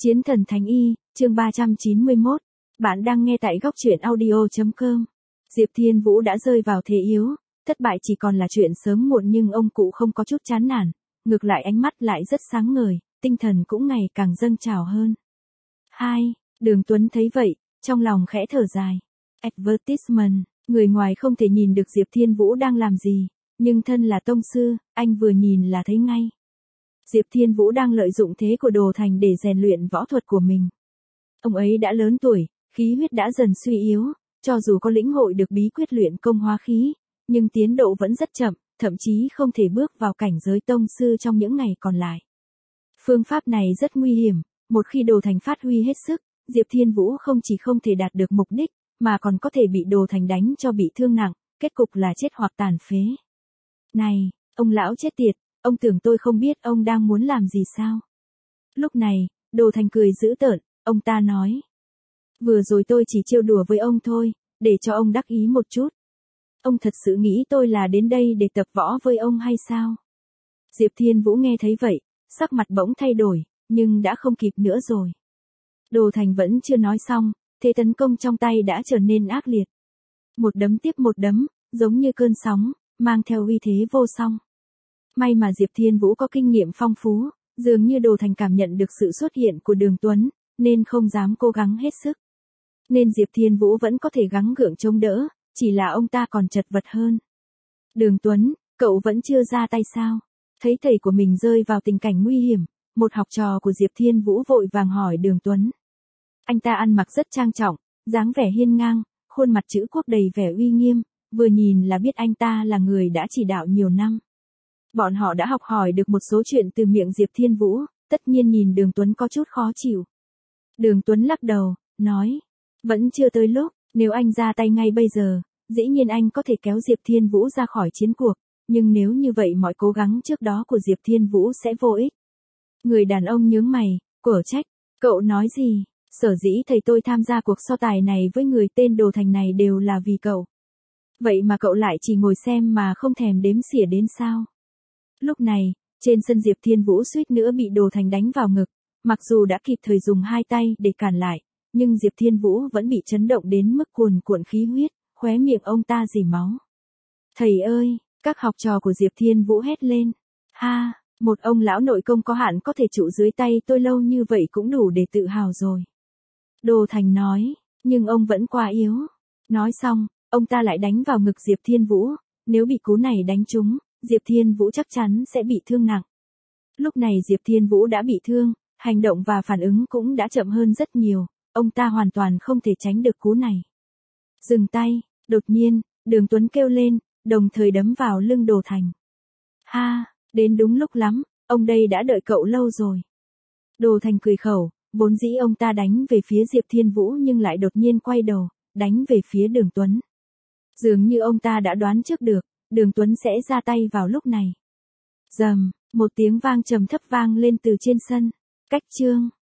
Chiến thần Thánh Y, chương 391. Bạn đang nghe tại góc truyện audio.com. Diệp Thiên Vũ đã rơi vào thế yếu, thất bại chỉ còn là chuyện sớm muộn nhưng ông cụ không có chút chán nản, ngược lại ánh mắt lại rất sáng ngời, tinh thần cũng ngày càng dâng trào hơn. 2. Đường Tuấn thấy vậy, trong lòng khẽ thở dài. Advertisement, người ngoài không thể nhìn được Diệp Thiên Vũ đang làm gì, nhưng thân là tông sư, anh vừa nhìn là thấy ngay. Diệp Thiên Vũ đang lợi dụng thế của Đồ Thành để rèn luyện võ thuật của mình. Ông ấy đã lớn tuổi, khí huyết đã dần suy yếu, cho dù có lĩnh hội được bí quyết luyện công hóa khí, nhưng tiến độ vẫn rất chậm, thậm chí không thể bước vào cảnh giới tông sư trong những ngày còn lại. Phương pháp này rất nguy hiểm, một khi Đồ Thành phát huy hết sức, Diệp Thiên Vũ không chỉ không thể đạt được mục đích, mà còn có thể bị Đồ Thành đánh cho bị thương nặng, kết cục là chết hoặc tàn phế. Này, ông lão chết tiệt, ông tưởng tôi không biết ông đang muốn làm gì sao? Lúc này, Đồ Thành cười dữ tợn, ông ta nói. Vừa rồi tôi chỉ trêu đùa với ông thôi, để cho ông đắc ý một chút. Ông thật sự nghĩ tôi là đến đây để tập võ với ông hay sao? Diệp Thiên Vũ nghe thấy vậy, sắc mặt bỗng thay đổi, nhưng đã không kịp nữa rồi. Đồ Thành vẫn chưa nói xong, thế tấn công trong tay đã trở nên ác liệt. Một đấm tiếp một đấm, giống như cơn sóng, mang theo uy thế vô song. May mà Diệp Thiên Vũ có kinh nghiệm phong phú, dường như Đồ Thành cảm nhận được sự xuất hiện của Đường Tuấn, nên không dám cố gắng hết sức. Nên Diệp Thiên Vũ vẫn có thể gắng gượng chống đỡ, chỉ là ông ta còn chật vật hơn. Đường Tuấn, cậu vẫn chưa ra tay sao? Thấy thầy của mình rơi vào tình cảnh nguy hiểm, một học trò của Diệp Thiên Vũ vội vàng hỏi Đường Tuấn. Anh ta ăn mặc rất trang trọng, dáng vẻ hiên ngang, khuôn mặt chữ quốc đầy vẻ uy nghiêm, vừa nhìn là biết anh ta là người đã chỉ đạo nhiều năm. Bọn họ đã học hỏi được một số chuyện từ miệng Diệp Thiên Vũ, tất nhiên nhìn Đường Tuấn có chút khó chịu. Đường Tuấn lắc đầu, nói, vẫn chưa tới lúc, nếu anh ra tay ngay bây giờ, dĩ nhiên anh có thể kéo Diệp Thiên Vũ ra khỏi chiến cuộc, nhưng nếu như vậy mọi cố gắng trước đó của Diệp Thiên Vũ sẽ vô ích. Người đàn ông nhướng mày, quở trách, cậu nói gì, sở dĩ thầy tôi tham gia cuộc so tài này với người tên Đồ Thành này đều là vì cậu. Vậy mà cậu lại chỉ ngồi xem mà không thèm đếm xỉa đến sao? Lúc này, trên sân Diệp Thiên Vũ suýt nữa bị Đồ Thành đánh vào ngực, mặc dù đã kịp thời dùng hai tay để cản lại, nhưng Diệp Thiên Vũ vẫn bị chấn động đến mức cuồn cuộn khí huyết, khóe miệng ông ta rỉ máu. Thầy ơi, các học trò của Diệp Thiên Vũ hét lên. Ha, một ông lão nội công có hạn có thể trụ dưới tay tôi lâu như vậy cũng đủ để tự hào rồi. Đồ Thành nói, nhưng ông vẫn quá yếu. Nói xong, ông ta lại đánh vào ngực Diệp Thiên Vũ, nếu bị cú này đánh trúng, Diệp Thiên Vũ chắc chắn sẽ bị thương nặng. Lúc này Diệp Thiên Vũ đã bị thương, hành động và phản ứng cũng đã chậm hơn rất nhiều, ông ta hoàn toàn không thể tránh được cú này. Dừng tay, đột nhiên, Đường Tuấn kêu lên, đồng thời đấm vào lưng Đồ Thành. Ha, đến đúng lúc lắm, ông đây đã đợi cậu lâu rồi. Đồ Thành cười khẩu, vốn dĩ ông ta đánh về phía Diệp Thiên Vũ nhưng lại đột nhiên quay đầu, đánh về phía Đường Tuấn. Dường như ông ta đã đoán trước được, Đường Tuấn sẽ ra tay vào lúc này. Rầm, một tiếng vang trầm thấp vang lên từ trên sân. Cách chương.